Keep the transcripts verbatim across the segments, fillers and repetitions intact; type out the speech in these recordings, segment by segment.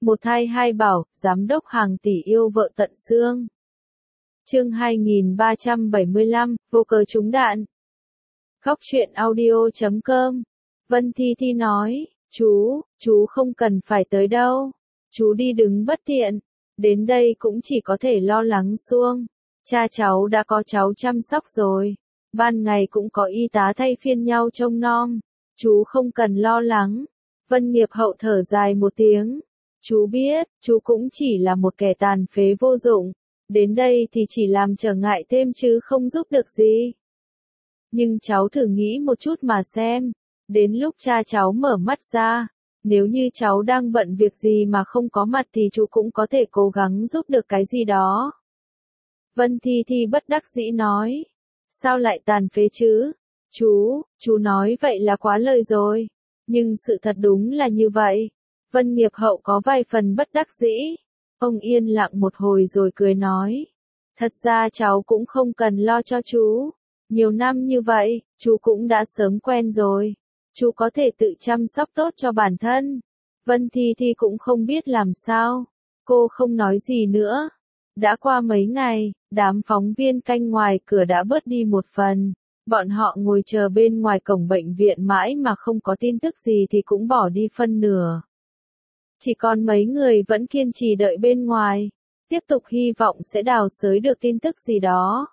Một thai hai bảo, giám đốc hàng tỷ yêu vợ tận xương. Chương hai nghìn ba trăm bảy mươi lăm, vô cớ trúng đạn. Góc truyện audio chấm com. Vân Thi Thi nói, chú, chú không cần phải tới đâu. Chú đi đứng bất tiện. Đến đây cũng chỉ có thể lo lắng xuông. Cha cháu đã có cháu chăm sóc rồi. Ban ngày cũng có y tá thay phiên nhau trông nom. Chú không cần lo lắng. Vân Nghiệp Hậu thở dài một tiếng. Chú biết, chú cũng chỉ là một kẻ tàn phế vô dụng. Đến đây thì chỉ làm trở ngại thêm chứ không giúp được gì. Nhưng cháu thử nghĩ một chút mà xem. Đến lúc cha cháu mở mắt ra, nếu như cháu đang bận việc gì mà không có mặt thì chú cũng có thể cố gắng giúp được cái gì đó. Vân Thi Thi bất đắc dĩ nói. Sao lại tàn phế chứ? Chú, chú nói vậy là quá lời rồi. Nhưng sự thật đúng là như vậy. Vân Nghiệp Hậu có vài phần bất đắc dĩ. Ông yên lặng một hồi rồi cười nói. Thật ra cháu cũng không cần lo cho chú. Nhiều năm như vậy, chú cũng đã sớm quen rồi. Chú có thể tự chăm sóc tốt cho bản thân. Vân Thi Thi cũng không biết làm sao. Cô không nói gì nữa. Đã qua mấy ngày, đám phóng viên canh ngoài cửa đã bớt đi một phần. Bọn họ ngồi chờ bên ngoài cổng bệnh viện mãi mà không có tin tức gì thì cũng bỏ đi phân nửa. Chỉ còn mấy người vẫn kiên trì đợi bên ngoài, tiếp tục hy vọng sẽ đào xới được tin tức gì đó.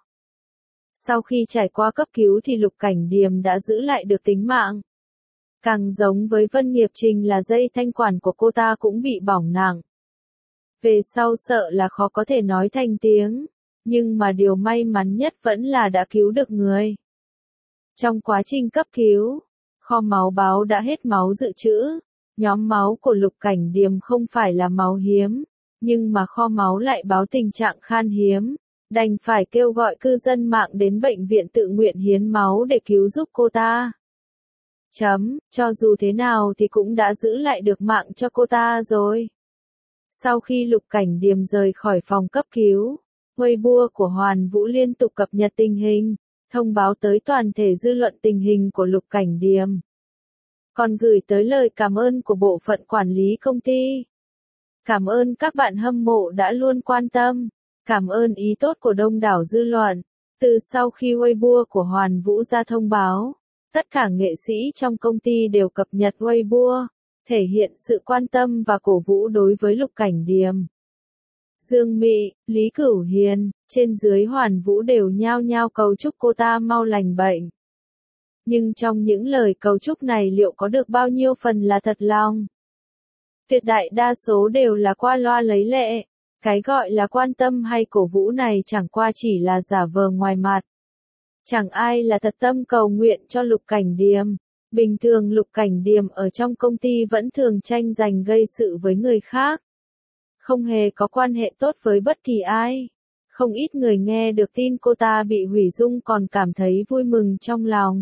Sau khi trải qua cấp cứu thì Lục Cảnh Điềm đã giữ lại được tính mạng. Càng giống với Vân Nghiệp Trình là dây thanh quản của cô ta cũng bị bỏng nặng. Về sau sợ là khó có thể nói thành tiếng, nhưng mà điều may mắn nhất vẫn là đã cứu được người. Trong quá trình cấp cứu, kho máu báo đã hết máu dự trữ. Nhóm máu của Lục Cảnh Điềm không phải là máu hiếm, nhưng mà kho máu lại báo tình trạng khan hiếm, đành phải kêu gọi cư dân mạng đến bệnh viện tự nguyện hiến máu để cứu giúp cô ta. Chấm, cho dù thế nào thì cũng đã giữ lại được mạng cho cô ta rồi. Sau khi Lục Cảnh Điềm rời khỏi phòng cấp cứu, Weibo của Hoàn Vũ liên tục cập nhật tình hình, thông báo tới toàn thể dư luận tình hình của Lục Cảnh Điềm. Còn gửi tới lời cảm ơn của bộ phận quản lý công ty. Cảm ơn các bạn hâm mộ đã luôn quan tâm. Cảm ơn ý tốt của đông đảo dư luận. Từ sau khi Weibo của Hoàn Vũ ra thông báo, tất cả nghệ sĩ trong công ty đều cập nhật Weibo, thể hiện sự quan tâm và cổ vũ đối với Lục Cảnh Điềm. Dương Mị, Lý Cửu Hiền, trên dưới Hoàn Vũ đều nhao nhao cầu chúc cô ta mau lành bệnh. Nhưng trong những lời cầu chúc này liệu có được bao nhiêu phần là thật lòng? Tuyệt đại đa số đều là qua loa lấy lệ. Cái gọi là quan tâm hay cổ vũ này chẳng qua chỉ là giả vờ ngoài mặt. Chẳng ai là thật tâm cầu nguyện cho Lục Cảnh Điềm. Bình thường Lục Cảnh Điềm ở trong công ty vẫn thường tranh giành gây sự với người khác. Không hề có quan hệ tốt với bất kỳ ai. Không ít người nghe được tin cô ta bị hủy dung còn cảm thấy vui mừng trong lòng.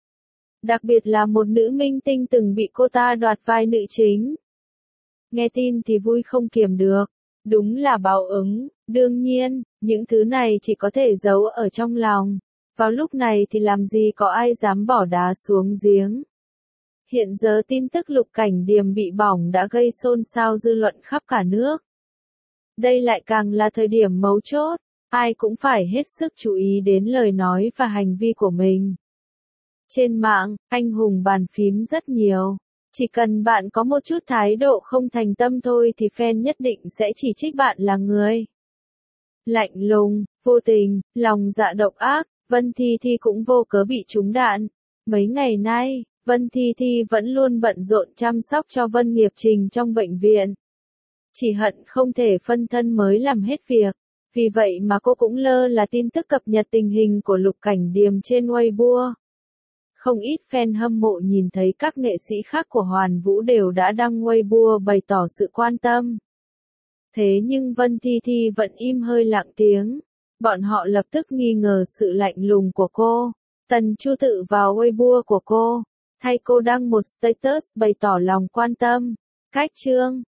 Đặc biệt là một nữ minh tinh từng bị cô ta đoạt vai nữ chính. Nghe tin thì vui không kiềm được. Đúng là báo ứng. Đương nhiên, những thứ này chỉ có thể giấu ở trong lòng. Vào lúc này thì làm gì có ai dám bỏ đá xuống giếng. Hiện giờ tin tức Lục Cảnh Điềm bị bỏng đã gây xôn xao dư luận khắp cả nước. Đây lại càng là thời điểm mấu chốt. Ai cũng phải hết sức chú ý đến lời nói và hành vi của mình. Trên mạng, anh hùng bàn phím rất nhiều. Chỉ cần bạn có một chút thái độ không thành tâm thôi thì fan nhất định sẽ chỉ trích bạn là người lạnh lùng, vô tình, lòng dạ độc ác. Vân Thi Thi cũng vô cớ bị trúng đạn. Mấy ngày nay, Vân Thi Thi vẫn luôn bận rộn chăm sóc cho Vân Nghiệp Trình trong bệnh viện. Chỉ hận không thể phân thân mới làm hết việc. Vì vậy mà cô cũng lơ là tin tức cập nhật tình hình của Lục Cảnh Điềm trên Weibo. Không ít fan hâm mộ nhìn thấy các nghệ sĩ khác của Hoàn Vũ đều đã đăng Weibo bày tỏ sự quan tâm. Thế nhưng Vân Thi Thi vẫn im hơi lặng tiếng. Bọn họ lập tức nghi ngờ sự lạnh lùng của cô. Tần Chu tự vào Weibo của cô, thay cô đăng một status bày tỏ lòng quan tâm. Cách chương